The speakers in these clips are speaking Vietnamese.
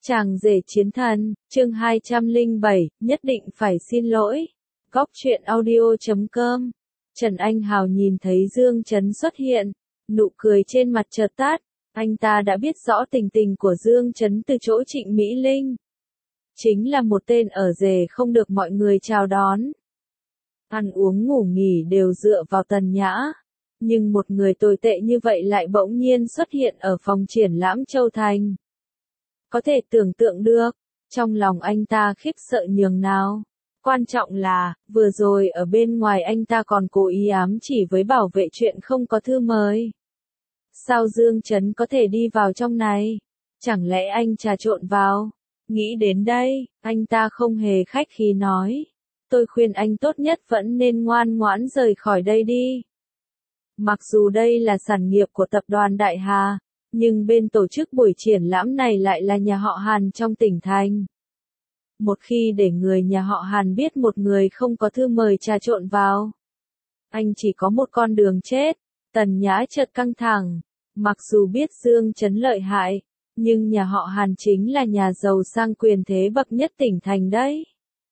Chàng rể chiến thần, chương 207, nhất định phải xin lỗi. Góc truyện audio.com. Trần Anh Hào nhìn thấy Dương Chấn xuất hiện, nụ cười trên mặt chợt tắt, anh ta đã biết rõ tình tình của Dương Chấn từ chỗ Trịnh Mỹ Linh. Chính là một tên ở rể không được mọi người chào đón. Ăn uống ngủ nghỉ đều dựa vào Tần Nhã. Nhưng một người tồi tệ như vậy lại bỗng nhiên xuất hiện ở phòng triển lãm Châu Thành. Có thể tưởng tượng được, trong lòng anh ta khiếp sợ nhường nào. Quan trọng là, vừa rồi ở bên ngoài anh ta còn cố ý ám chỉ với bảo vệ chuyện không có thư mời. Sao Dương Chấn có thể đi vào trong này? Chẳng lẽ anh trà trộn vào? Nghĩ đến đây, anh ta không hề khách khí nói. Tôi khuyên anh tốt nhất vẫn nên ngoan ngoãn rời khỏi đây đi. Mặc dù đây là sản nghiệp của tập đoàn Đại Hà, nhưng bên tổ chức buổi triển lãm này lại là nhà họ Hàn trong tỉnh thành. Một khi để người nhà họ Hàn biết một người không có thư mời trà trộn vào, anh chỉ có một con đường chết. Tần Nhã chợt căng thẳng, mặc dù biết Dương Chấn lợi hại, nhưng nhà họ Hàn chính là nhà giàu sang quyền thế bậc nhất tỉnh thành đấy.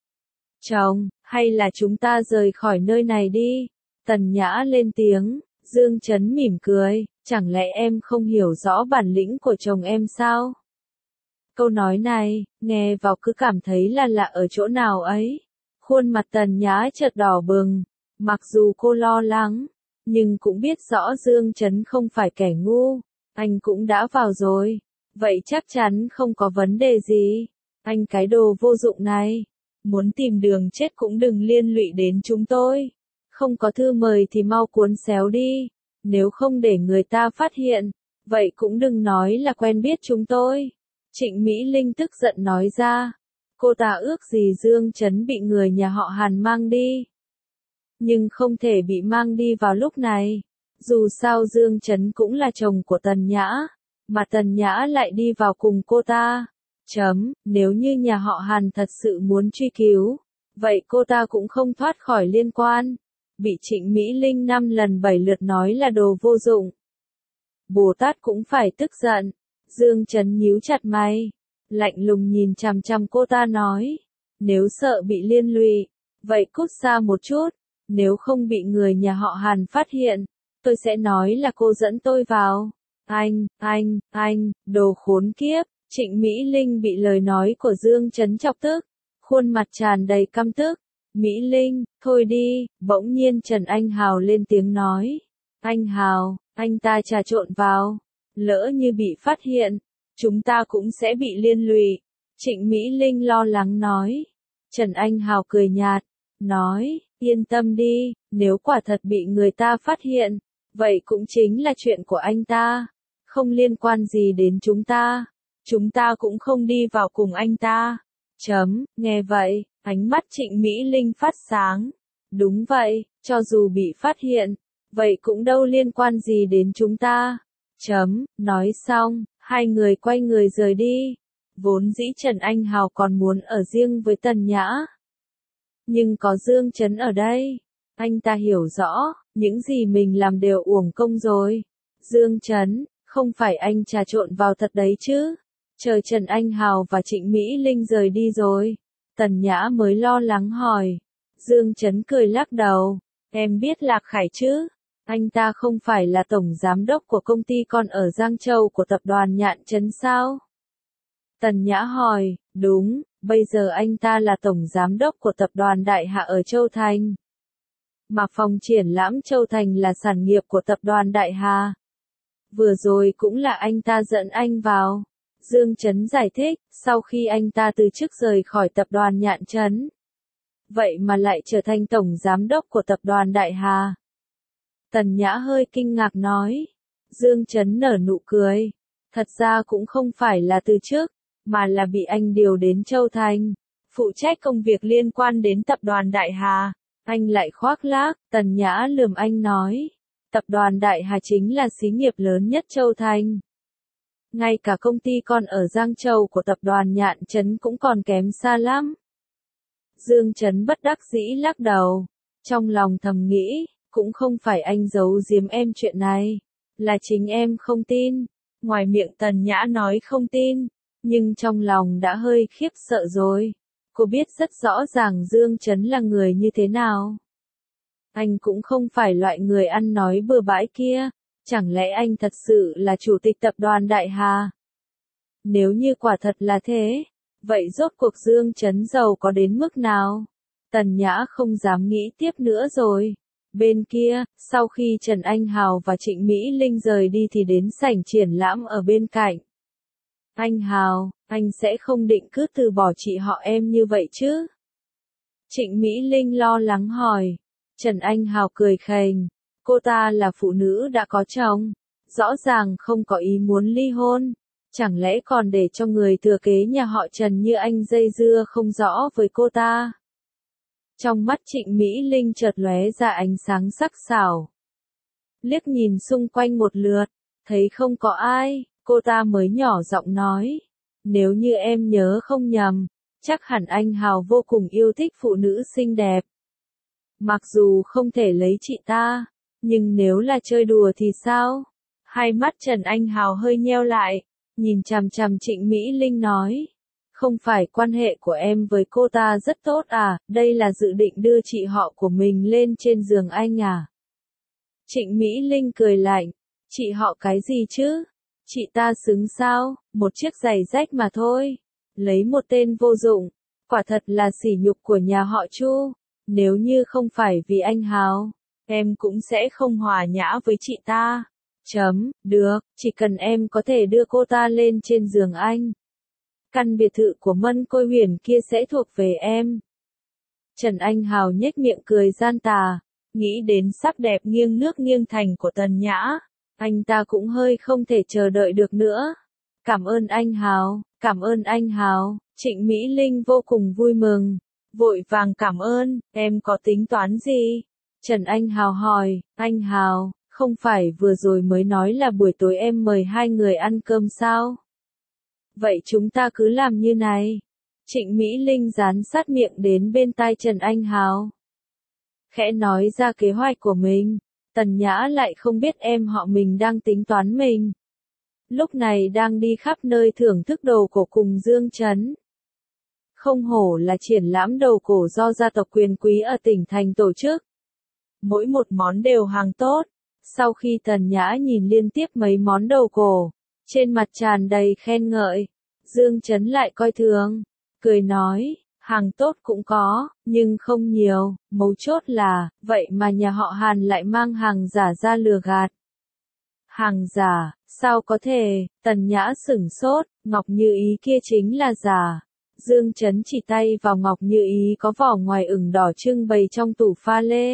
Chồng, hay là chúng ta rời khỏi nơi này đi? Tần Nhã lên tiếng. Dương Chấn mỉm cười, chẳng lẽ em không hiểu rõ bản lĩnh của chồng em sao? Câu nói này, nghe vào cứ cảm thấy là lạ ở chỗ nào ấy. Khuôn mặt Tần Nhã chợt đỏ bừng, mặc dù cô lo lắng, nhưng cũng biết rõ Dương Chấn không phải kẻ ngu. Anh cũng đã vào rồi, vậy chắc chắn không có vấn đề gì. Anh cái đồ vô dụng này, muốn tìm đường chết cũng đừng liên lụy đến chúng tôi. Không có thư mời thì mau cuốn xéo đi, nếu không để người ta phát hiện, vậy cũng đừng nói là quen biết chúng tôi. Trịnh Mỹ Linh tức giận nói ra, cô ta ước gì Dương Chấn bị người nhà họ Hàn mang đi. Nhưng không thể bị mang đi vào lúc này, dù sao Dương Chấn cũng là chồng của Tần Nhã, mà Tần Nhã lại đi vào cùng cô ta. Nếu như nhà họ Hàn thật sự muốn truy cứu, vậy cô ta cũng không thoát khỏi liên quan. Bị Trịnh Mỹ Linh 5 lần 7 lượt nói là đồ vô dụng. Bồ Tát cũng phải tức giận. Dương Chấn nhíu chặt mày, lạnh lùng nhìn chằm chằm cô ta nói, nếu sợ bị liên lụy, vậy cút xa một chút, nếu không bị người nhà họ Hàn phát hiện, tôi sẽ nói là cô dẫn tôi vào. Anh, đồ khốn kiếp. Trịnh Mỹ Linh bị lời nói của Dương Chấn chọc tức, khuôn mặt tràn đầy căm tức. Mỹ Linh, thôi đi. Bỗng nhiên Trần Anh Hào lên tiếng nói. Anh Hào, anh ta trà trộn vào, lỡ như bị phát hiện, chúng ta cũng sẽ bị liên lụy. Trịnh Mỹ Linh lo lắng nói. Trần Anh Hào cười nhạt, nói, yên tâm đi, nếu quả thật bị người ta phát hiện, vậy cũng chính là chuyện của anh ta, không liên quan gì đến chúng ta cũng không đi vào cùng anh ta. Nghe vậy, ánh mắt Trịnh Mỹ Linh phát sáng. Đúng vậy, cho dù bị phát hiện, vậy cũng đâu liên quan gì đến chúng ta. Nói xong, hai người quay người rời đi. Vốn dĩ Trần Anh Hào còn muốn ở riêng với Tần Nhã. Nhưng có Dương Chấn ở đây, anh ta hiểu rõ, những gì mình làm đều uổng công rồi. Dương Chấn, không phải anh trà trộn vào thật đấy chứ? Chờ Trần Anh Hào và Trịnh Mỹ Linh rời đi rồi, Tần Nhã mới lo lắng hỏi. Dương Chấn cười lắc đầu, em biết Lạc Khải chứ? Anh ta không phải là tổng giám đốc của công ty con ở Giang Châu của tập đoàn Nhạn Trấn sao? Tần Nhã hỏi, đúng, bây giờ anh ta là tổng giám đốc của tập đoàn Đại Hạ ở Châu Thành. Mà phòng triển lãm Châu Thành là sản nghiệp của tập đoàn Đại Hà. Vừa rồi cũng là anh ta dẫn anh vào. Dương Chấn giải thích, sau khi anh ta từ chức rời khỏi tập đoàn Nhạn Trấn. Vậy mà lại trở thành tổng giám đốc của tập đoàn Đại Hà. Tần Nhã hơi kinh ngạc nói. Dương Chấn nở nụ cười. Thật ra cũng không phải là từ chức, mà là bị anh điều đến Châu Thành, phụ trách công việc liên quan đến tập đoàn Đại Hà. Anh lại khoác lác. Tần Nhã lườm anh nói. Tập đoàn Đại Hà chính là xí nghiệp lớn nhất Châu Thành. Ngay cả công ty con ở Giang Châu của tập đoàn Nhạn Trấn cũng còn kém xa lắm. Dương Chấn bất đắc dĩ lắc đầu, trong lòng thầm nghĩ, cũng không phải anh giấu giếm em chuyện này, là chính em không tin. Ngoài miệng Tần Nhã nói không tin, nhưng trong lòng đã hơi khiếp sợ rồi. Cô biết rất rõ ràng Dương Chấn là người như thế nào. Anh cũng không phải loại người ăn nói bừa bãi kia, chẳng lẽ anh thật sự là chủ tịch tập đoàn Đại Hà? Nếu như quả thật là thế, vậy rốt cuộc Dương Chấn giàu có đến mức nào? Tần Nhã không dám nghĩ tiếp nữa rồi. Bên kia, sau khi Trần Anh Hào và Trịnh Mỹ Linh rời đi thì đến sảnh triển lãm ở bên cạnh. Anh Hào, anh sẽ không định cứ từ bỏ chị họ em như vậy chứ? Trịnh Mỹ Linh lo lắng hỏi. Trần Anh Hào cười khành. Cô ta là phụ nữ đã có chồng, rõ ràng không có ý muốn ly hôn. Chẳng lẽ còn để cho người thừa kế nhà họ Trần như anh dây dưa không rõ với cô ta? Trong mắt Trịnh Mỹ Linh chợt lóe ra ánh sáng sắc sảo. Liếc nhìn xung quanh một lượt, thấy không có ai, cô ta mới nhỏ giọng nói. Nếu như em nhớ không nhầm, chắc hẳn anh Hào vô cùng yêu thích phụ nữ xinh đẹp. Mặc dù không thể lấy chị ta, nhưng nếu là chơi đùa thì sao? Hai mắt Trần Anh Hào hơi nheo lại, nhìn chằm chằm Trịnh Mỹ Linh nói. Không phải quan hệ của em với cô ta rất tốt à, đây là dự định đưa chị họ của mình lên trên giường anh à? Trịnh Mỹ Linh cười lạnh, chị họ cái gì chứ? Chị ta xứng sao, một chiếc giày rách mà thôi. Lấy một tên vô dụng, quả thật là sỉ nhục của nhà họ Chu. Nếu như không phải vì anh Hào, em cũng sẽ không hòa nhã với chị ta. Được, chỉ cần em có thể đưa cô ta lên trên giường anh. Căn biệt thự của Mân Côi Huyền kia sẽ thuộc về em. Trần Anh Hào nhếch miệng cười gian tà, nghĩ đến sắc đẹp nghiêng nước nghiêng thành của Tần Nhã. Anh ta cũng hơi không thể chờ đợi được nữa. Cảm ơn anh Hào, cảm ơn anh Hào. Trịnh Mỹ Linh vô cùng vui mừng, vội vàng cảm ơn. Em có tính toán gì? Trần Anh Hào hỏi. Anh Hào, không phải vừa rồi mới nói là buổi tối em mời hai người ăn cơm sao? Vậy chúng ta cứ làm như này. Trịnh Mỹ Linh dán sát miệng đến bên tai Trần Anh Hào, khẽ nói ra kế hoạch của mình. Tần Nhã lại không biết em họ mình đang tính toán mình. Lúc này đang đi khắp nơi thưởng thức đồ cổ cùng Dương Chấn. Không hổ là triển lãm đồ cổ do gia tộc quyền quý ở tỉnh thành tổ chức. Mỗi một món đều hàng tốt. Sau khi Tần Nhã nhìn liên tiếp mấy món đồ cổ, trên mặt tràn đầy khen ngợi, Dương Chấn lại coi thường, cười nói, hàng tốt cũng có, nhưng không nhiều, mấu chốt là, vậy mà nhà họ Hàn lại mang hàng giả ra lừa gạt. Hàng giả, sao có thể? Tần Nhã sửng sốt, ngọc như ý kia chính là giả. Dương Chấn chỉ tay vào ngọc như ý có vỏ ngoài ửng đỏ trưng bày trong tủ pha lê.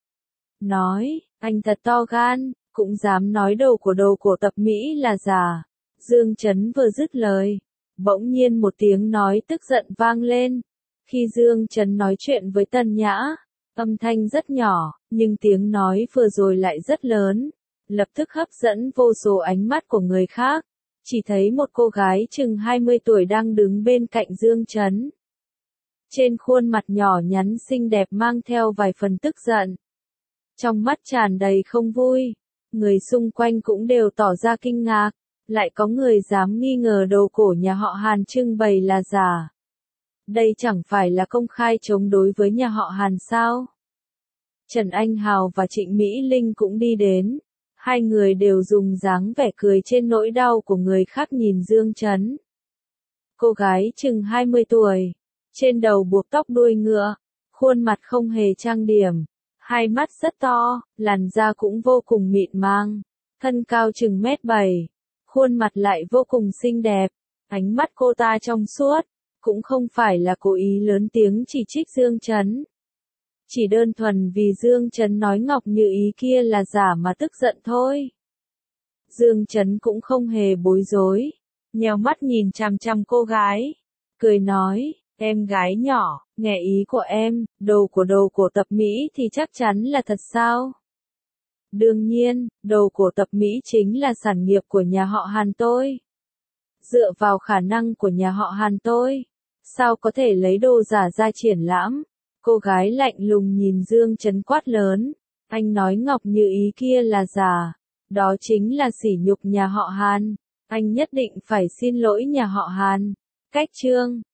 Nói, anh thật to gan, cũng dám nói đồ cổ tập Mỹ là giả. Dương Chấn vừa dứt lời, bỗng nhiên một tiếng nói tức giận vang lên. Khi Dương Chấn nói chuyện với Tần Nhã, âm thanh rất nhỏ, nhưng tiếng nói vừa rồi lại rất lớn, lập tức hấp dẫn vô số ánh mắt của người khác. Chỉ thấy một cô gái chừng 20 tuổi đang đứng bên cạnh Dương Chấn. Trên khuôn mặt nhỏ nhắn xinh đẹp mang theo vài phần tức giận. Trong mắt tràn đầy không vui, người xung quanh cũng đều tỏ ra kinh ngạc, lại có người dám nghi ngờ đồ cổ nhà họ Hàn trưng bày là giả. Đây chẳng phải là công khai chống đối với nhà họ Hàn sao? Trần Anh Hào và Trịnh Mỹ Linh cũng đi đến, hai người đều dùng dáng vẻ cười trên nỗi đau của người khác nhìn Dương Chấn. Cô gái chừng 20 tuổi, trên đầu buộc tóc đuôi ngựa, khuôn mặt không hề trang điểm. Hai mắt rất to, làn da cũng vô cùng mịn màng, thân cao chừng 1m7, khuôn mặt lại vô cùng xinh đẹp, ánh mắt cô ta trong suốt, cũng không phải là cố ý lớn tiếng chỉ trích Dương Chấn. Chỉ đơn thuần vì Dương Chấn nói ngọc như ý kia là giả mà tức giận thôi. Dương Chấn cũng không hề bối rối, nheo mắt nhìn chằm chằm cô gái, cười nói, em gái nhỏ, nghe ý của em, đồ cổ tập Mỹ thì chắc chắn là thật sao? Đương nhiên, đồ cổ tập Mỹ chính là sản nghiệp của nhà họ Hàn tôi. Dựa vào khả năng của nhà họ Hàn tôi, sao có thể lấy đồ giả ra triển lãm? Cô gái lạnh lùng nhìn Dương Chấn quát lớn, anh nói ngọc như ý kia là giả, đó chính là sỉ nhục nhà họ Hàn, Anh nhất định phải xin lỗi nhà họ Hàn. Cách chương